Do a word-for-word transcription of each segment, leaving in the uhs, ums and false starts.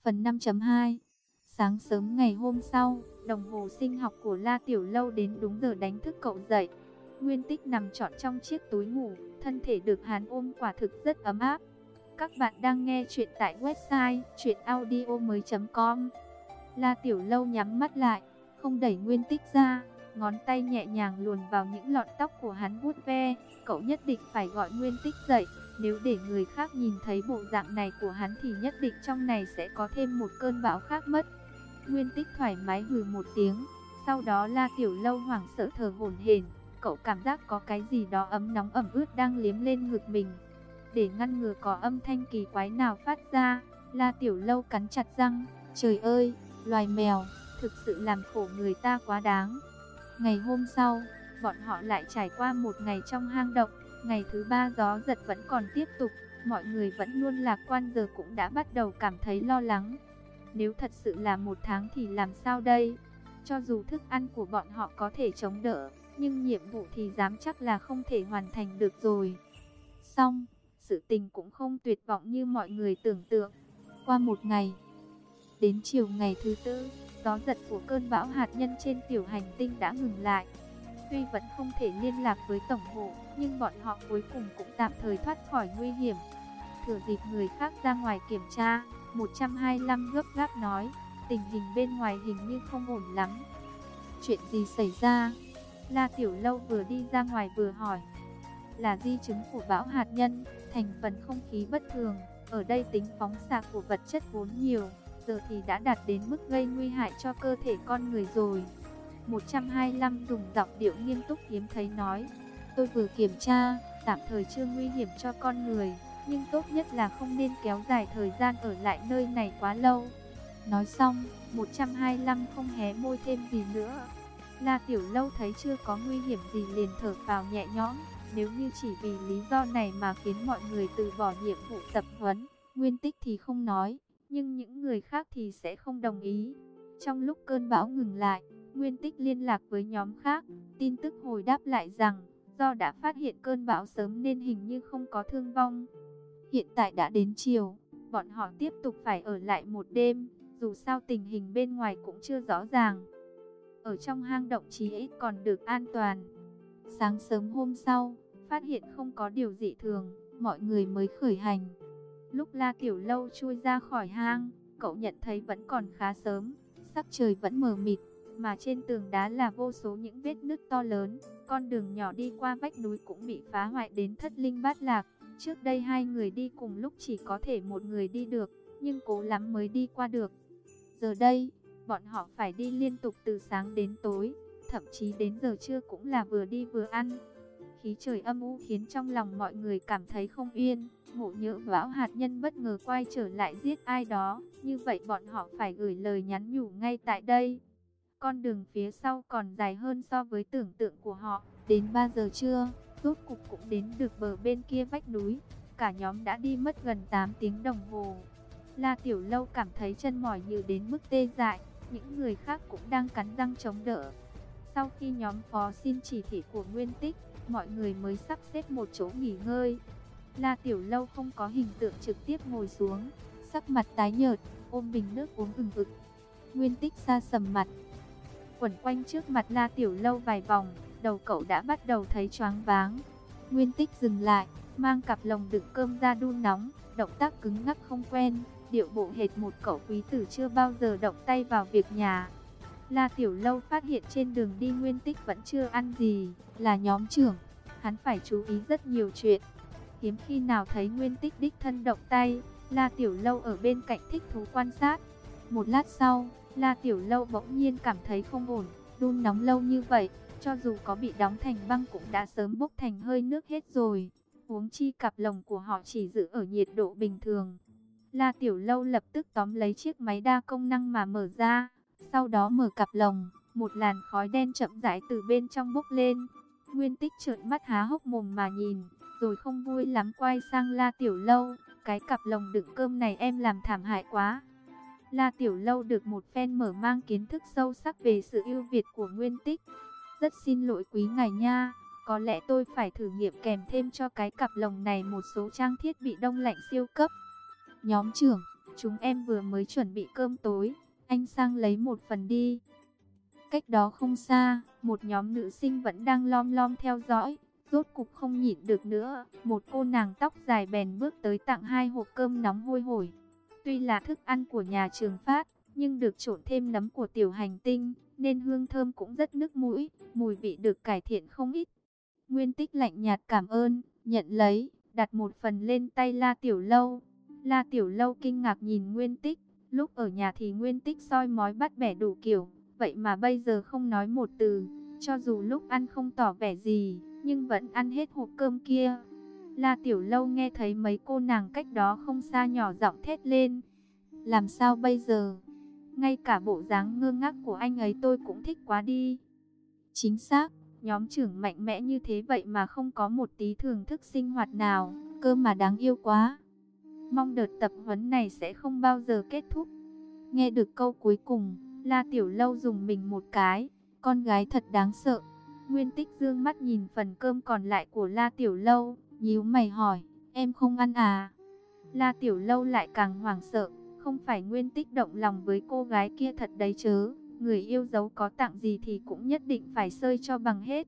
Phần năm chấm hai. Sáng sớm ngày hôm sau, đồng hồ sinh học của La Tiểu Lâu đến đúng giờ đánh thức cậu dậy. Nguyên Tích nằm trọn trong chiếc túi ngủ, thân thể được hắn ôm quả thực rất ấm áp. Các bạn đang nghe chuyện tại website truyện audio mới chấm com. La Tiểu Lâu nhắm mắt lại, không đẩy Nguyên Tích ra, ngón tay nhẹ nhàng luồn vào những lọn tóc của hắn vuốt ve. Cậu nhất định phải gọi Nguyên Tích dậy, nếu để người khác nhìn thấy bộ dạng này của hắn thì nhất định trong này sẽ có thêm một cơn bão khác mất. Nguyên Tích thoải mái hừ một tiếng, sau đó La Tiểu Lâu hoảng sợ thở hổn hển. Cậu cảm giác có cái gì đó ấm nóng ẩm ướt đang liếm lên ngực mình. Để ngăn ngừa có âm thanh kỳ quái nào phát ra, La Tiểu Lâu cắn chặt răng. Trời ơi, loài mèo, thực sự làm khổ người ta quá đáng. Ngày hôm sau, bọn họ lại trải qua một ngày trong hang động. Ngày thứ ba gió giật vẫn còn tiếp tục, mọi người vẫn luôn lạc quan, giờ cũng đã bắt đầu cảm thấy lo lắng. Nếu thật sự là một tháng thì làm sao đây? Cho dù thức ăn của bọn họ có thể chống đỡ, nhưng nhiệm vụ thì dám chắc là không thể hoàn thành được rồi. Xong, sự tình cũng không tuyệt vọng như mọi người tưởng tượng. Qua một ngày, đến chiều ngày thứ tư, gió giật của cơn bão hạt nhân trên tiểu hành tinh đã ngừng lại. Tuy vẫn không thể liên lạc với tổng bộ, nhưng bọn họ cuối cùng cũng tạm thời thoát khỏi nguy hiểm. Thừa dịp người khác ra ngoài kiểm tra, một trăm hai mươi lăm gấp gáp nói, tình hình bên ngoài hình như không ổn lắm. Chuyện gì xảy ra? La Tiểu Lâu vừa đi ra ngoài vừa hỏi. Là di chứng của bão hạt nhân, thành phần không khí bất thường. Ở đây tính phóng xạ của vật chất vốn nhiều, giờ thì đã đạt đến mức gây nguy hại cho cơ thể con người rồi. một trăm hai mươi lăm dùng giọng điệu nghiêm túc hiếm thấy nói. Tôi vừa kiểm tra, tạm thời chưa nguy hiểm cho con người, nhưng tốt nhất là không nên kéo dài thời gian ở lại nơi này quá lâu. Nói xong, một trăm hai mươi lăm không hé môi thêm gì nữa. La Tiểu Lâu thấy chưa có nguy hiểm gì liền thở phào nhẹ nhõm. Nếu như chỉ vì lý do này mà khiến mọi người từ bỏ nhiệm vụ tập huấn, Nguyên Tích thì không nói, nhưng những người khác thì sẽ không đồng ý. Trong lúc cơn bão ngừng lại, Nguyên Tích liên lạc với nhóm khác, tin tức hồi đáp lại rằng, do đã phát hiện cơn bão sớm nên hình như không có thương vong. Hiện tại đã đến chiều, bọn họ tiếp tục phải ở lại một đêm, dù sao tình hình bên ngoài cũng chưa rõ ràng. Ở trong hang động chí ít còn được an toàn. Sáng sớm hôm sau, phát hiện không có điều dị thường, mọi người mới khởi hành. Lúc La Tiểu Lâu chui ra khỏi hang, cậu nhận thấy vẫn còn khá sớm, sắc trời vẫn mờ mịt, mà trên tường đá là vô số những vết nứt to lớn. Con đường nhỏ đi qua vách núi cũng bị phá hoại đến thất linh bát lạc. Trước đây hai người đi cùng lúc chỉ có thể một người đi được, nhưng cố lắm mới đi qua được. Giờ đây, bọn họ phải đi liên tục từ sáng đến tối, thậm chí đến giờ trưa cũng là vừa đi vừa ăn. Khí trời âm u khiến trong lòng mọi người cảm thấy không yên. Ngộ nhỡ bão hạt nhân bất ngờ quay trở lại giết ai đó, như vậy bọn họ phải gửi lời nhắn nhủ ngay tại đây. Con đường phía sau còn dài hơn so với tưởng tượng của họ. Đến ba giờ trưa, rốt cục cũng đến được bờ bên kia vách núi. Cả nhóm đã đi mất gần tám tiếng đồng hồ. La Tiểu Lâu cảm thấy chân mỏi như đến mức tê dại. Những người khác cũng đang cắn răng chống đỡ. Sau khi nhóm phó xin chỉ thị của Nguyên Tích, mọi người mới sắp xếp một chỗ nghỉ ngơi. La Tiểu Lâu không có hình tượng trực tiếp ngồi xuống, sắc mặt tái nhợt, ôm bình nước uống ừng ực. Nguyên Tích sa sầm mặt, quẩn quanh trước mặt La Tiểu Lâu vài vòng, đầu cậu đã bắt đầu thấy choáng váng. Nguyên Tích dừng lại, mang cặp lồng đựng cơm ra đun nóng, động tác cứng ngắc không quen, điệu bộ hệt một cậu quý tử chưa bao giờ động tay vào việc nhà. La Tiểu Lâu phát hiện trên đường đi Nguyên Tích vẫn chưa ăn gì, là nhóm trưởng, hắn phải chú ý rất nhiều chuyện. Hiếm khi nào thấy Nguyên Tích đích thân động tay, La Tiểu Lâu ở bên cạnh thích thú quan sát. Một lát sau, La Tiểu Lâu bỗng nhiên cảm thấy không ổn, đun nóng lâu như vậy, cho dù có bị đóng thành băng cũng đã sớm bốc thành hơi nước hết rồi. Huống chi cặp lồng của họ chỉ giữ ở nhiệt độ bình thường. La Tiểu Lâu lập tức tóm lấy chiếc máy đa công năng mà mở ra, sau đó mở cặp lồng, một làn khói đen chậm rãi từ bên trong bốc lên. Nguyên Tích trợn mắt há hốc mồm mà nhìn, rồi không vui lắm quay sang La Tiểu Lâu, cái cặp lồng đựng cơm này em làm thảm hại quá. La Tiểu Lâu được một phen mở mang kiến thức sâu sắc về sự ưu việt của Nguyên Tích. Rất xin lỗi quý ngài nha, có lẽ tôi phải thử nghiệm kèm thêm cho cái cặp lồng này một số trang thiết bị đông lạnh siêu cấp. Nhóm trưởng, chúng em vừa mới chuẩn bị cơm tối, anh sang lấy một phần đi. Cách đó không xa, một nhóm nữ sinh vẫn đang lom lom theo dõi. Rốt cục không nhịn được nữa, một cô nàng tóc dài bèn bước tới tặng hai hộp cơm nóng hôi hổi. Tuy là thức ăn của nhà trường phát, nhưng được trộn thêm nấm của tiểu hành tinh, nên hương thơm cũng rất nức mũi, mùi vị được cải thiện không ít. Nguyên Tích lạnh nhạt cảm ơn, nhận lấy, đặt một phần lên tay La Tiểu Lâu. La Tiểu Lâu kinh ngạc nhìn Nguyên Tích, lúc ở nhà thì Nguyên Tích soi mói bắt bẻ đủ kiểu, vậy mà bây giờ không nói một từ, cho dù lúc ăn không tỏ vẻ gì, nhưng vẫn ăn hết hộp cơm kia. La Tiểu Lâu nghe thấy mấy cô nàng cách đó không xa nhỏ giọng thét lên. Làm sao bây giờ? Ngay cả bộ dáng ngơ ngác của anh ấy tôi cũng thích quá đi. Chính xác, nhóm trưởng mạnh mẽ như thế vậy mà không có một tí thưởng thức sinh hoạt nào, cơ mà đáng yêu quá. Mong đợt tập huấn này sẽ không bao giờ kết thúc. Nghe được câu cuối cùng, La Tiểu Lâu dùng mình một cái, con gái thật đáng sợ. Nguyên Tích dương mắt nhìn phần cơm còn lại của La Tiểu Lâu, nhíu mày hỏi, em không ăn à? La Tiểu Lâu lại càng hoảng sợ, không phải Nguyên Tích động lòng với cô gái kia thật đấy chớ, người yêu dấu có tặng gì thì cũng nhất định phải xơi cho bằng hết.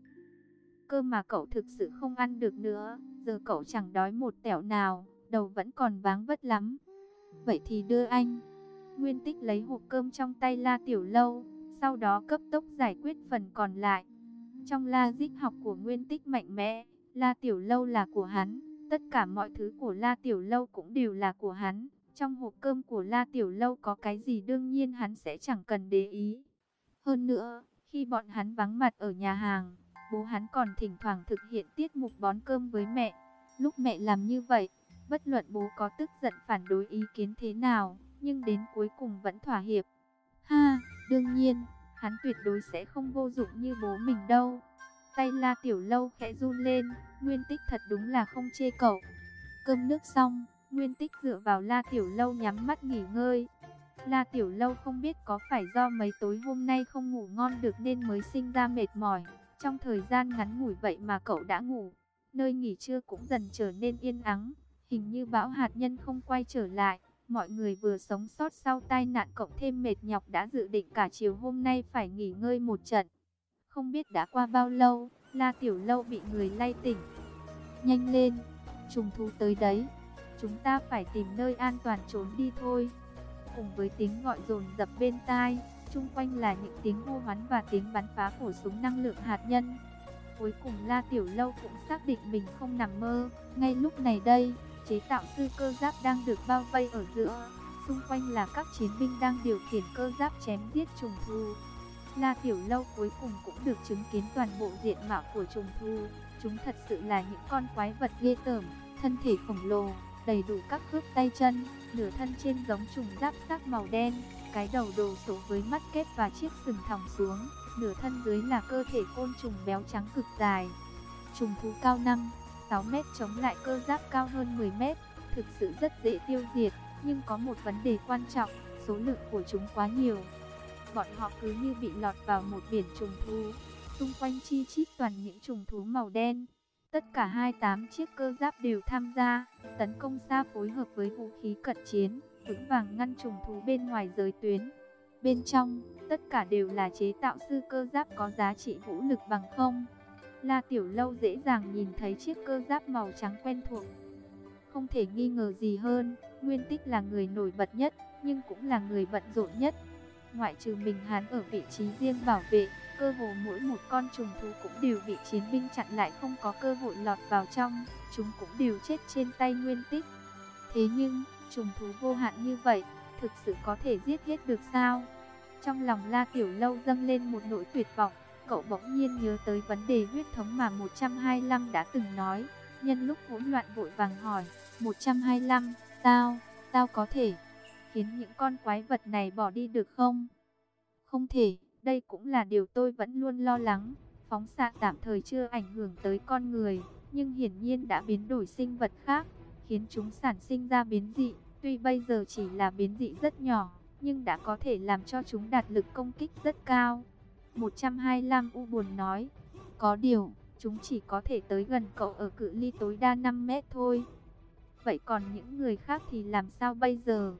Cơ mà cậu thực sự không ăn được nữa, giờ cậu chẳng đói một tẹo nào, đầu vẫn còn váng vất lắm. Vậy thì đưa anh. Nguyên Tích lấy hộp cơm trong tay La Tiểu Lâu, sau đó cấp tốc giải quyết phần còn lại. Trong logic học của Nguyên Tích mạnh mẽ, La Tiểu Lâu là của hắn, tất cả mọi thứ của La Tiểu Lâu cũng đều là của hắn. Trong hộp cơm của La Tiểu Lâu có cái gì đương nhiên hắn sẽ chẳng cần để ý. Hơn nữa, khi bọn hắn vắng mặt ở nhà hàng, bố hắn còn thỉnh thoảng thực hiện tiết mục bón cơm với mẹ. Lúc mẹ làm như vậy, bất luận bố có tức giận phản đối ý kiến thế nào, nhưng đến cuối cùng vẫn thỏa hiệp. Ha, đương nhiên, hắn tuyệt đối sẽ không vô dụng như bố mình đâu. Tay La Tiểu Lâu khẽ run lên, Nguyên Tích thật đúng là không chê cậu. Cơm nước xong, Nguyên Tích dựa vào La Tiểu Lâu nhắm mắt nghỉ ngơi. La Tiểu Lâu không biết có phải do mấy tối hôm nay không ngủ ngon được nên mới sinh ra mệt mỏi. Trong thời gian ngắn ngủi vậy mà cậu đã ngủ. Nơi nghỉ trưa cũng dần trở nên yên ắng. Hình như bão hạt nhân không quay trở lại. Mọi người vừa sống sót sau tai nạn cộng thêm mệt nhọc đã dự định cả chiều hôm nay phải nghỉ ngơi một trận. Không biết đã qua bao lâu, La Tiểu Lâu bị người lay tỉnh. Nhanh lên, trùng thú tới đấy. Chúng ta phải tìm nơi an toàn trốn đi thôi. Cùng với tiếng gọi dồn dập bên tai, chung quanh là những tiếng hô hoán và tiếng bắn phá của súng năng lượng hạt nhân. Cuối cùng La Tiểu Lâu cũng xác định mình không nằm mơ. Ngay lúc này đây, chế tạo sư cơ giáp đang được bao vây ở giữa. Xung quanh là các chiến binh đang điều khiển cơ giáp chém giết trùng thú. La Tiểu Lâu cuối cùng cũng được chứng kiến toàn bộ diện mạo của trùng thú. Chúng thật sự là những con quái vật ghê tởm, thân thể khổng lồ, đầy đủ các khớp tay chân, nửa thân trên giống trùng giáp xác màu đen, cái đầu đồ sộ với mắt kép và chiếc sừng thòng xuống, nửa thân dưới là cơ thể côn trùng béo trắng cực dài. Trùng thú cao năm, sáu mét chống lại cơ giáp cao hơn mười mét, thực sự rất dễ tiêu diệt, nhưng có một vấn đề quan trọng, số lượng của chúng quá nhiều. Bọn họ cứ như bị lọt vào một biển trùng thú, xung quanh chi chít toàn những trùng thú màu đen. Tất cả hai mươi tám chiếc cơ giáp đều tham gia, tấn công xa phối hợp với vũ khí cận chiến, vững vàng ngăn trùng thú bên ngoài giới tuyến. Bên trong, tất cả đều là chế tạo sư cơ giáp có giá trị vũ lực bằng không. La Tiểu Lâu dễ dàng nhìn thấy chiếc cơ giáp màu trắng quen thuộc. Không thể nghi ngờ gì hơn, Nguyên Tích là người nổi bật nhất, nhưng cũng là người bận rộn nhất. Ngoại trừ mình hắn ở vị trí riêng bảo vệ, cơ hồ mỗi một con trùng thú cũng đều bị chiến binh chặn lại không có cơ hội lọt vào trong, chúng cũng đều chết trên tay Nguyên Tích. Thế nhưng, trùng thú vô hạn như vậy, thực sự có thể giết hết được sao? Trong lòng La Tiểu Lâu dâng lên một nỗi tuyệt vọng, cậu bỗng nhiên nhớ tới vấn đề huyết thống mà một trăm hai mươi lăm đã từng nói. Nhân lúc hỗn loạn vội vàng hỏi, một trăm hai mươi lăm, tao, tao có thể khiến những con quái vật này bỏ đi được không? Không thể, đây cũng là điều tôi vẫn luôn lo lắng. Phóng xạ tạm thời chưa ảnh hưởng tới con người, nhưng hiển nhiên đã biến đổi sinh vật khác, khiến chúng sản sinh ra biến dị. Tuy bây giờ chỉ là biến dị rất nhỏ, nhưng đã có thể làm cho chúng đạt lực công kích rất cao. một trăm hai mươi lăm U buồn nói, có điều, chúng chỉ có thể tới gần cậu ở cự ly tối đa năm mét thôi. Vậy còn những người khác thì làm sao bây giờ?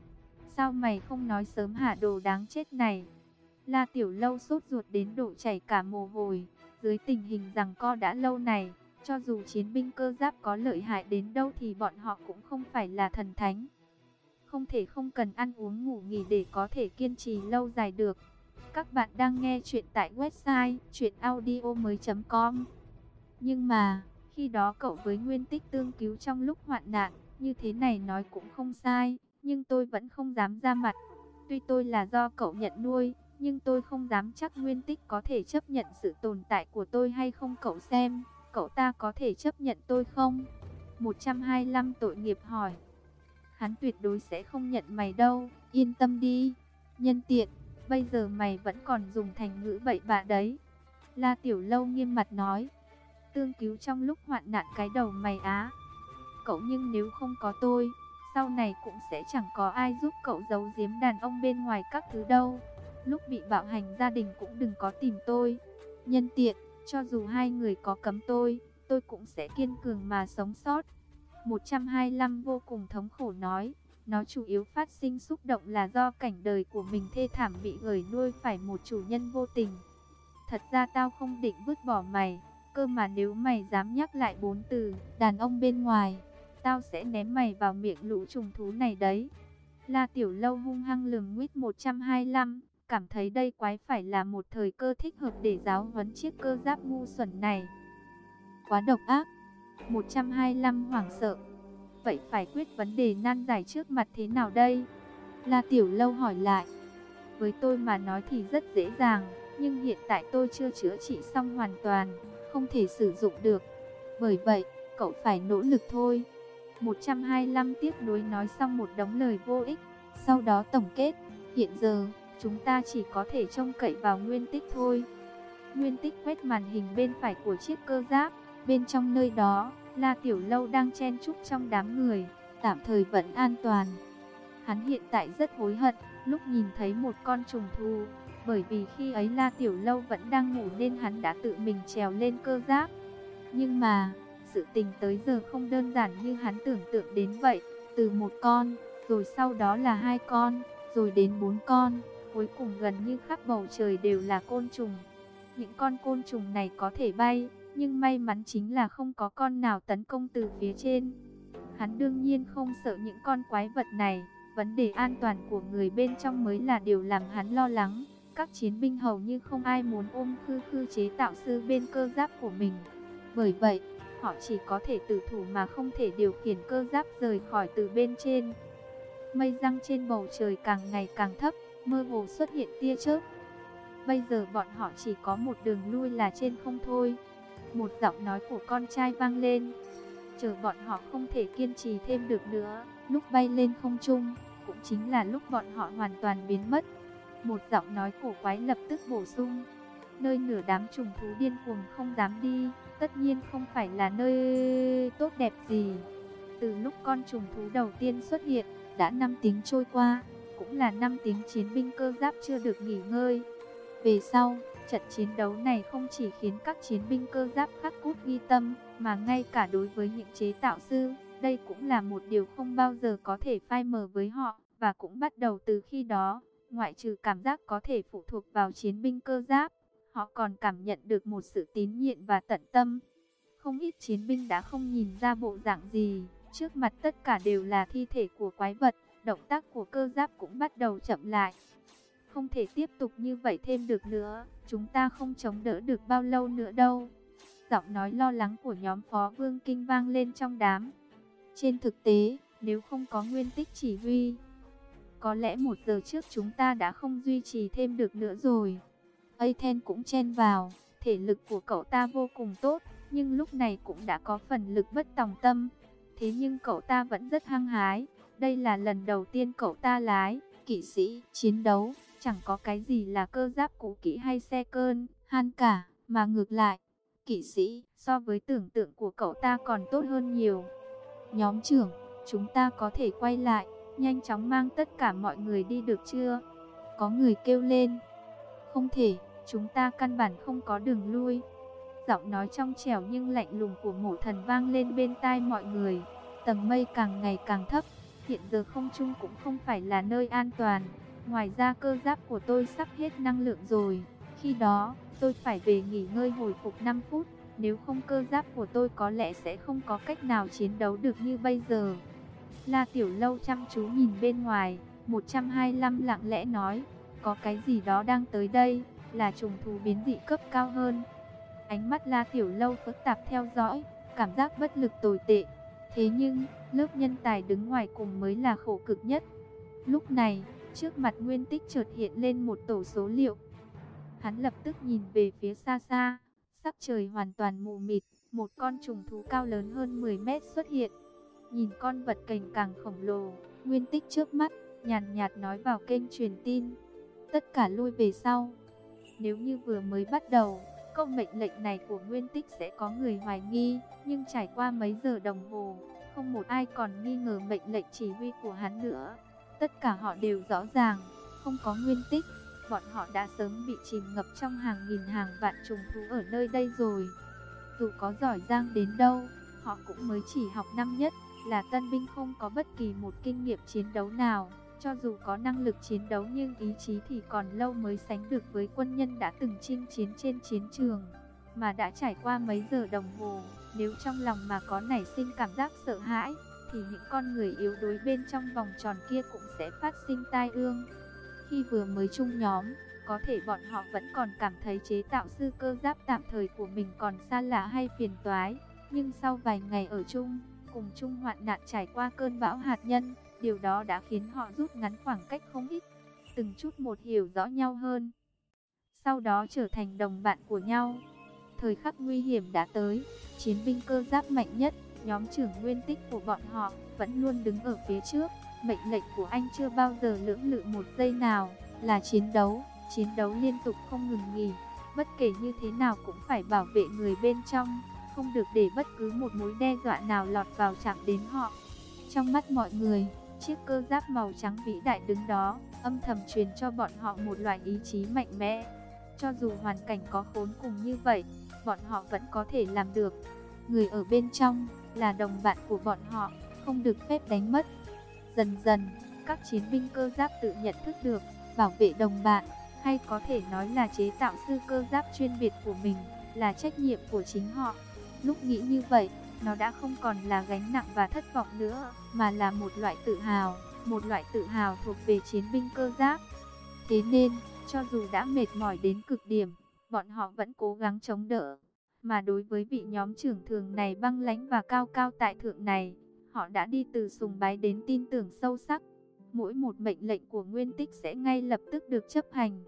Sao mày không nói sớm hả đồ đáng chết này? La Tiểu Lâu sốt ruột đến độ chảy cả mồ hôi. Dưới tình hình giằng co đã lâu này, cho dù chiến binh cơ giáp có lợi hại đến đâu thì bọn họ cũng không phải là thần thánh. Không thể không cần ăn uống ngủ nghỉ để có thể kiên trì lâu dài được. Các bạn đang nghe chuyện tại website truyện audio mới chấm com. Nhưng mà, khi đó cậu với Nguyên Tích tương cứu trong lúc hoạn nạn, như thế này nói cũng không sai, nhưng tôi vẫn không dám ra mặt. Tuy tôi là do cậu nhận nuôi, nhưng tôi không dám chắc Nguyên Tích có thể chấp nhận sự tồn tại của tôi hay không. Cậu xem, cậu ta có thể chấp nhận tôi không? một trăm hai mươi lăm tội nghiệp hỏi. Hắn tuyệt đối sẽ không nhận mày đâu, yên tâm đi. Nhân tiện, bây giờ mày vẫn còn dùng thành ngữ bậy bạ đấy. La Tiểu Lâu nghiêm mặt nói. Tương cứu trong lúc hoạn nạn cái đầu mày á. Cậu nhưng nếu không có tôi, sau này cũng sẽ chẳng có ai giúp cậu giấu giếm đàn ông bên ngoài các thứ đâu. Lúc bị bạo hành gia đình cũng đừng có tìm tôi. Nhân tiện, cho dù hai người có cấm tôi, tôi cũng sẽ kiên cường mà sống sót. một trăm hai mươi lăm vô cùng thống khổ nói. Nó chủ yếu phát sinh xúc động là do cảnh đời của mình thê thảm bị gửi nuôi phải một chủ nhân vô tình. Thật ra tao không định vứt bỏ mày, cơ mà nếu mày dám nhắc lại bốn từ đàn ông bên ngoài, tao sẽ ném mày vào miệng lũ trùng thú này đấy. La Tiểu Lâu hung hăng lườm nguyết một trăm hai mươi lăm, cảm thấy đây quái phải là một thời cơ thích hợp để giáo huấn chiếc cơ giáp ngu xuẩn này. Quá độc ác. một trăm hai mươi lăm hoảng sợ. Vậy phải quyết vấn đề nan giải trước mặt thế nào đây? La Tiểu Lâu hỏi lại. Với tôi mà nói thì rất dễ dàng, nhưng hiện tại tôi chưa chữa trị xong hoàn toàn, không thể sử dụng được. Bởi vậy, cậu phải nỗ lực thôi. một trăm hai mươi lăm tiếp nối nói xong một đống lời vô ích, sau đó tổng kết. Hiện giờ, chúng ta chỉ có thể trông cậy vào Nguyên Tích thôi. Nguyên Tích quét màn hình bên phải của chiếc cơ giáp. Bên trong nơi đó, La Tiểu Lâu đang chen chúc trong đám người, tạm thời vẫn an toàn. Hắn hiện tại rất hối hận lúc nhìn thấy một con trùng thú, bởi vì khi ấy La Tiểu Lâu vẫn đang ngủ nên hắn đã tự mình trèo lên cơ giáp. Nhưng mà, sự tình tới giờ không đơn giản như hắn tưởng tượng đến vậy. Từ một con, rồi sau đó là hai con, rồi đến bốn con, cuối cùng gần như khắp bầu trời đều là côn trùng. Những con côn trùng này có thể bay, nhưng may mắn chính là không có con nào tấn công từ phía trên. Hắn đương nhiên không sợ những con quái vật này, vấn đề an toàn của người bên trong mới là điều làm hắn lo lắng. Các chiến binh hầu như không ai muốn ôm khư khư chế tạo sư bên cơ giáp của mình. Bởi vậy, họ chỉ có thể tử thủ mà không thể điều khiển cơ giáp rời khỏi từ bên trên. Mây giăng trên bầu trời càng ngày càng thấp, mơ hồ xuất hiện tia chớp. Bây giờ bọn họ chỉ có một đường lui là trên không thôi. Một giọng nói của con trai vang lên. Chờ bọn họ không thể kiên trì thêm được nữa, lúc bay lên không trung, cũng chính là lúc bọn họ hoàn toàn biến mất. Một giọng nói cổ quái lập tức bổ sung. Nơi nửa đám trùng thú điên cuồng không dám đi, tất nhiên không phải là nơi tốt đẹp gì. Từ lúc con trùng thú đầu tiên xuất hiện, đã năm tiếng trôi qua, cũng là năm tiếng chiến binh cơ giáp chưa được nghỉ ngơi. Về sau, trận chiến đấu này không chỉ khiến các chiến binh cơ giáp khắc cốt ghi tâm, mà ngay cả đối với những chế tạo sư, đây cũng là một điều không bao giờ có thể phai mờ với họ. Và cũng bắt đầu từ khi đó, ngoại trừ cảm giác có thể phụ thuộc vào chiến binh cơ giáp, họ còn cảm nhận được một sự tín nhiệm và tận tâm. Không ít chiến binh đã không nhìn ra bộ dạng gì, trước mặt tất cả đều là thi thể của quái vật, động tác của cơ giáp cũng bắt đầu chậm lại. Không thể tiếp tục như vậy thêm được nữa, chúng ta không chống đỡ được bao lâu nữa đâu. Giọng nói lo lắng của nhóm Phó Vương Kinh vang lên trong đám. Trên thực tế, nếu không có Nguyên Tích chỉ huy, có lẽ một giờ trước chúng ta đã không duy trì thêm được nữa rồi. Aten cũng chen vào, thể lực của cậu ta vô cùng tốt, nhưng lúc này cũng đã có phần lực bất tòng tâm. Thế nhưng cậu ta vẫn rất hăng hái, đây là lần đầu tiên cậu ta lái kỵ sĩ chiến đấu, chẳng có cái gì là cơ giáp cũ kỹ hay xe cơn, han cả, mà ngược lại, kỵ sĩ so với tưởng tượng của cậu ta còn tốt hơn nhiều. Nhóm trưởng, chúng ta có thể quay lại, nhanh chóng mang tất cả mọi người đi được chưa? Có người kêu lên. Không thể, chúng ta căn bản không có đường lui. Giọng nói trong trẻo nhưng lạnh lùng của Mộ Thần vang lên bên tai mọi người. Tầng mây càng ngày càng thấp, hiện giờ không trung cũng không phải là nơi an toàn. Ngoài ra cơ giáp của tôi sắp hết năng lượng rồi. Khi đó, tôi phải về nghỉ ngơi hồi phục năm phút. Nếu không cơ giáp của tôi có lẽ sẽ không có cách nào chiến đấu được như bây giờ. La Tiểu Lâu chăm chú nhìn bên ngoài. một trăm hai mươi lăm lặng lẽ nói, có cái gì đó đang tới đây, là trùng thú biến dị cấp cao hơn. Ánh mắt La Tiểu Lâu phức tạp theo dõi, cảm giác bất lực tồi tệ. Thế nhưng, lớp nhân tài đứng ngoài cùng mới là khổ cực nhất. Lúc này, trước mặt Nguyên Tích chợt hiện lên một tổ số liệu. Hắn lập tức nhìn về phía xa xa, sắc trời hoàn toàn mù mịt, một con trùng thú cao lớn hơn mười mét xuất hiện. Nhìn con vật cành càng khổng lồ, Nguyên Tích trước mắt, nhàn nhạt nói vào kênh truyền tin. Tất cả lui về sau. Nếu như vừa mới bắt đầu, câu mệnh lệnh này của Nguyên Tích sẽ có người hoài nghi, nhưng trải qua mấy giờ đồng hồ, không một ai còn nghi ngờ mệnh lệnh chỉ huy của hắn nữa. Tất cả họ đều rõ ràng, không có Nguyên Tích, bọn họ đã sớm bị chìm ngập trong hàng nghìn hàng vạn trùng thú ở nơi đây rồi. Dù có giỏi giang đến đâu, họ cũng mới chỉ học năm nhất, là tân binh không có bất kỳ một kinh nghiệm chiến đấu nào. Cho dù có năng lực chiến đấu nhưng ý chí thì còn lâu mới sánh được với quân nhân đã từng chinh chiến trên chiến trường. Mà đã trải qua mấy giờ đồng hồ, nếu trong lòng mà có nảy sinh cảm giác sợ hãi, thì những con người yếu đuối bên trong vòng tròn kia cũng sẽ phát sinh tai ương. Khi vừa mới chung nhóm, có thể bọn họ vẫn còn cảm thấy chế tạo sư cơ giáp tạm thời của mình còn xa lạ hay phiền toái. Nhưng sau vài ngày ở chung, cùng chung hoạn nạn trải qua cơn bão hạt nhân, điều đó đã khiến họ rút ngắn khoảng cách không ít, từng chút một hiểu rõ nhau hơn. Sau đó trở thành đồng bạn của nhau. Thời khắc nguy hiểm đã tới, chiến binh cơ giáp mạnh nhất, nhóm trưởng Nguyên Tích của bọn họ, vẫn luôn đứng ở phía trước. Mệnh lệnh của anh chưa bao giờ lưỡng lự một giây nào, là chiến đấu, chiến đấu liên tục không ngừng nghỉ. Bất kể như thế nào cũng phải bảo vệ người bên trong, không được để bất cứ một mối đe dọa nào lọt vào chạm đến họ. Trong mắt mọi người, chiếc cơ giáp màu trắng vĩ đại đứng đó, âm thầm truyền cho bọn họ một loại ý chí mạnh mẽ. Cho dù hoàn cảnh có khốn cùng như vậy, bọn họ vẫn có thể làm được. Người ở bên trong là đồng bạn của bọn họ, không được phép đánh mất. Dần dần, các chiến binh cơ giáp tự nhận thức được, bảo vệ đồng bạn, hay có thể nói là chế tạo sư cơ giáp chuyên biệt của mình, là trách nhiệm của chính họ. Lúc nghĩ như vậy, nó đã không còn là gánh nặng và thất vọng nữa, mà là một loại tự hào, một loại tự hào thuộc về chiến binh cơ giáp. Thế nên, cho dù đã mệt mỏi đến cực điểm, bọn họ vẫn cố gắng chống đỡ. Mà đối với vị nhóm trưởng thường này băng lãnh và cao cao tại thượng này, họ đã đi từ sùng bái đến tin tưởng sâu sắc. Mỗi một mệnh lệnh của Nguyên Tích sẽ ngay lập tức được chấp hành.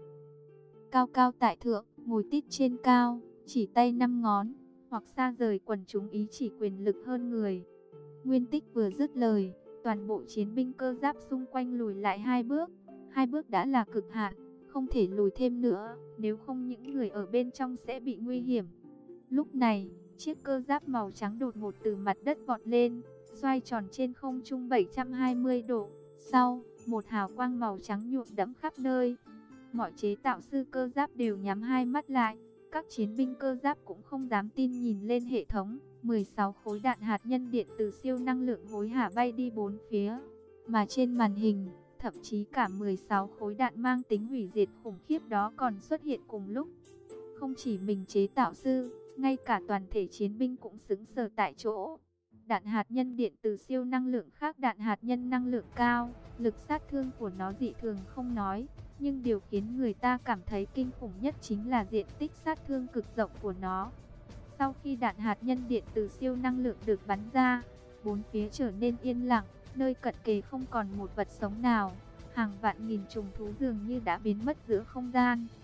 Cao cao tại thượng, ngồi tít trên cao, chỉ tay năm ngón, hoặc xa rời quần chúng ý chỉ quyền lực hơn người. Nguyên Tích vừa dứt lời, toàn bộ chiến binh cơ giáp xung quanh lùi lại hai bước. Hai bước đã là cực hạn, không thể lùi thêm nữa, nếu không những người ở bên trong sẽ bị nguy hiểm. Lúc này, chiếc cơ giáp màu trắng đột ngột từ mặt đất vọt lên, xoay tròn trên không trung bảy trăm hai mươi độ. Sau, một hào quang màu trắng nhuộm đẫm khắp nơi. Mọi chế tạo sư cơ giáp đều nhắm hai mắt lại. Các chiến binh cơ giáp cũng không dám tin nhìn lên hệ thống. mười sáu khối đạn hạt nhân điện từ siêu năng lượng hối hả bay đi bốn phía. Mà trên màn hình, thậm chí cả mười sáu khối đạn mang tính hủy diệt khủng khiếp đó còn xuất hiện cùng lúc. Không chỉ mình chế tạo sư, ngay cả toàn thể chiến binh cũng sững sờ tại chỗ. Đạn hạt nhân điện từ siêu năng lượng khác đạn hạt nhân năng lượng cao, lực sát thương của nó dị thường không nói, nhưng điều khiến người ta cảm thấy kinh khủng nhất chính là diện tích sát thương cực rộng của nó. Sau khi đạn hạt nhân điện từ siêu năng lượng được bắn ra, bốn phía trở nên yên lặng, nơi cận kề không còn một vật sống nào. Hàng vạn nghìn trùng thú dường như đã biến mất giữa không gian.